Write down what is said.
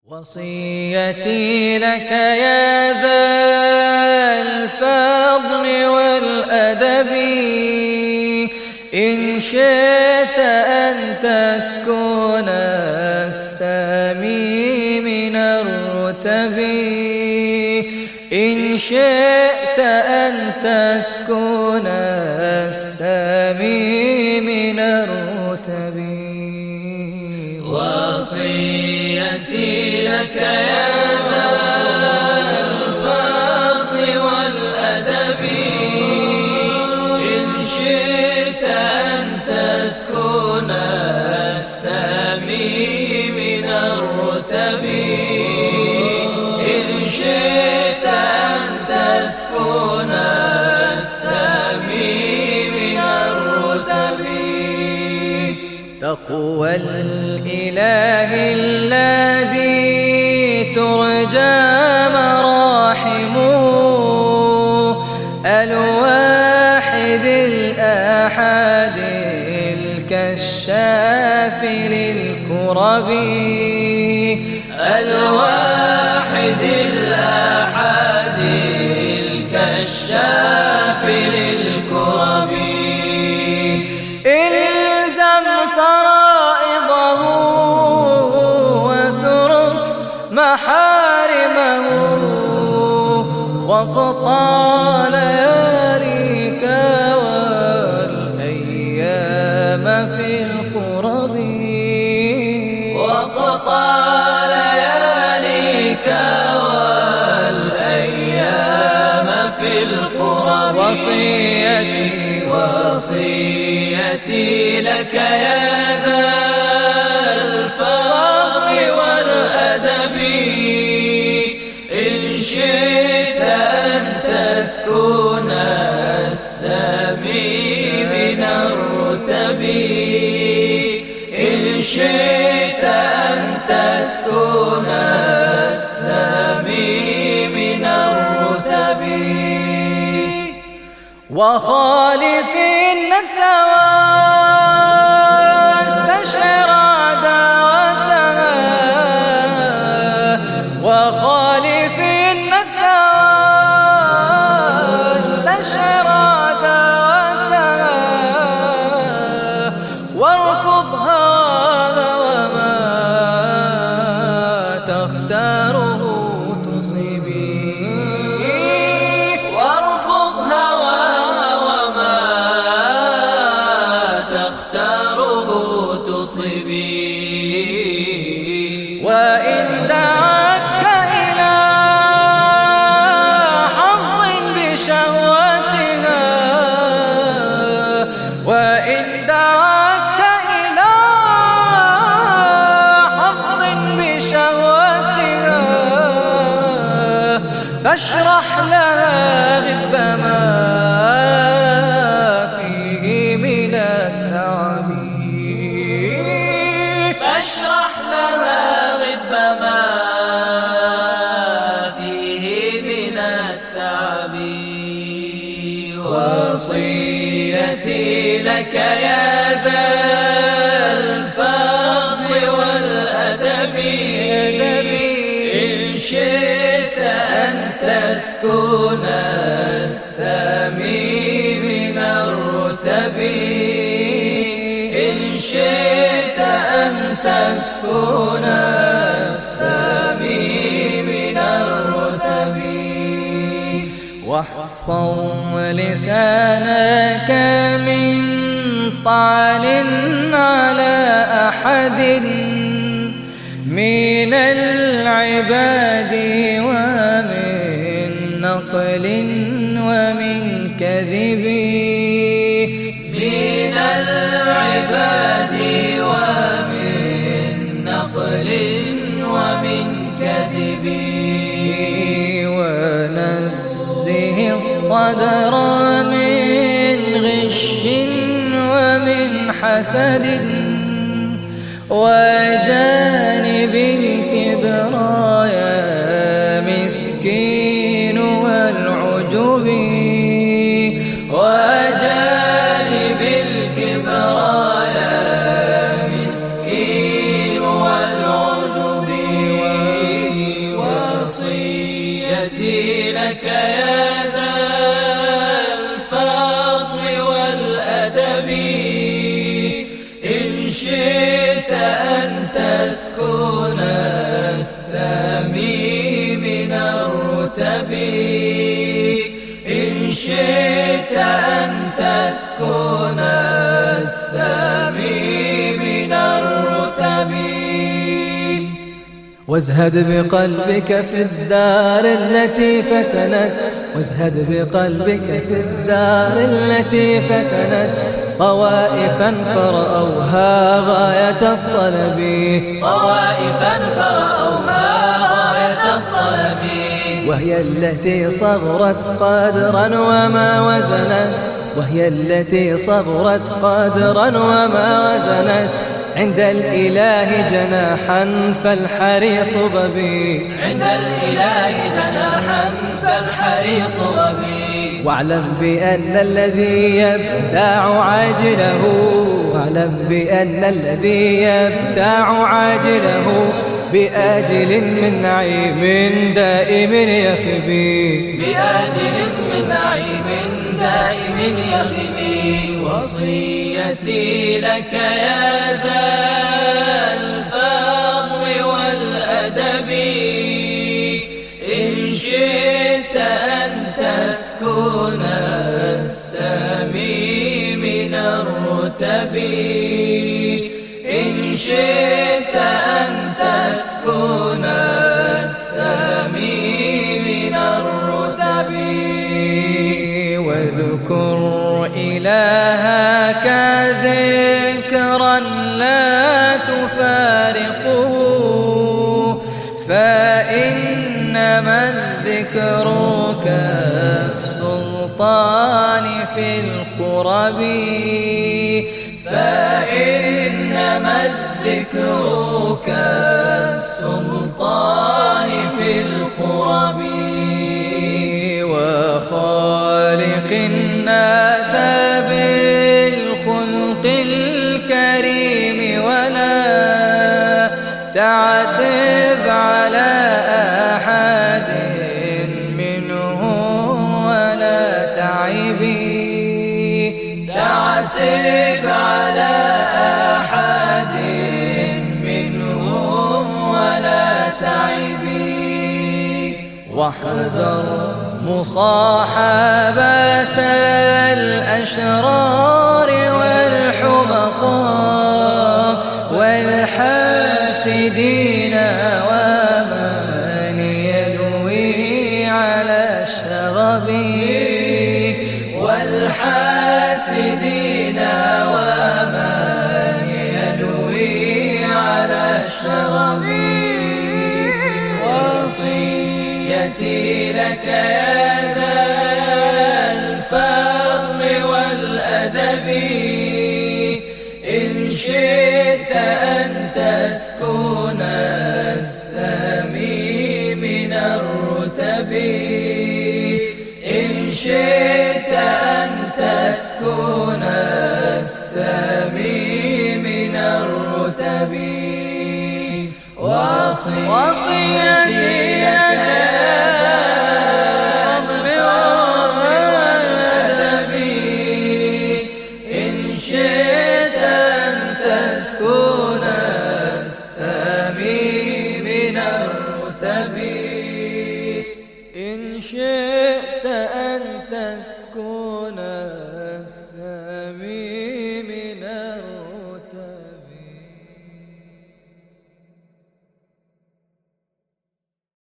وصيتي لك يا ذا الفضل والأدب، إن شئت أن تسكن السامي من الرتب، إن شئت أن تسكن السامي من الرتب. وصيتي لك يا ذا الفضل والأدب، إن شئت أن تسكن السامي من الرتب، إن شئت أن تسكن السامي من الرتب. تقوى الإله الذي ترجى مراحمه، الواحد الأحد الكشاف للكرب، الواحد الأحد الكشاف للكرب. إلزم فرائضه واترك محارمه، واقطع لياليك والأيام في القرب، واقطع لياليك والأيام في القرب. وصيتي لك يا ذا الفضل والأدب، إن شئت أن تسكن السامي من الرتب، إن شئت أن تسكن السامي من الرتب. وخالف النفس واستشعر عداوتها، وخالف النفس واستشعر عداوتها، وارفض هواها وما تختاره تصيبي، وارفض هواها وما تختاره تصيبي. وإن دعتك إلى حظ بشهوتها، وإن دعتك إلى حظ بشهوتها، فاشرح لها غب ما فيه من التعب، فاشرح لها غب ما فيه من التعب. وصيتي لك يا ذا الفضل والأدب، إن شئت أن تسكن السامي من الرتب، إن شئت أن تسكن السامي من الرتب. واحفظ لسانك من طعن على أحد من العباد، ومن نقل ومن كذب، من العباد ومن نقل ومن كذب. ونزه الصدر من غش ومن حسد، وجانب الكبرى يا مسكين والعجب، وجانب الكبرى يا مسكين والعجب. تسكن السامي من الرتب، إن شئت أن تسكن السامي من الرتب. وازهد بقلبك في الدار التي فتنت، وازهد بقلبك في الدار التي فتنت طوائفا فرأوها غاية الطلب، طوائفا فرأوها غاية الطلب، وهي التي صغرت قدرا وما وزنت، وهي التي صغرت قدرا وما وزنت عند الإله جناحا فالحريص ضبي، عند الإله جناحا فالحريص ضبي. واعلم بأن الذي يبتاع عاجله، واعلم بأن الذي يبتاع عاجله بآجل من نعيم دائم يخبي، بآجل من نعيم دائم يخبي. وصيتي لك يا ذا الفضل والأدب، إن شئت أن تسكن السامي من الرتب، إن شئت أن تسكن السامي من الرتب. واذكر إلهك ذكرا لا تفارقه، فإنما الذكر كالسلطان في القرب، فإنما الذكر كالسلطان في القرب. وخالق الناس بالخلق الكريم، ولا تعتب على أحد منهم ولا تعبي، تعتب على أحد منهم ولا تعبي. واحذر مصاحبة الأشرار والحمقاء والحاسدين، ومن يلوي على الشغب، والحاسدين ومن يلوي على الشغب. وصيتي لك يا ذا الفضل والأدب، إن شئت أن تسكن السامي من الرتب، إن شئت أن تسكن السامي من الرتب. وصيتي لك الفضل والأدب، إن شئت أن تسكن السامي من الرتب، إن شئت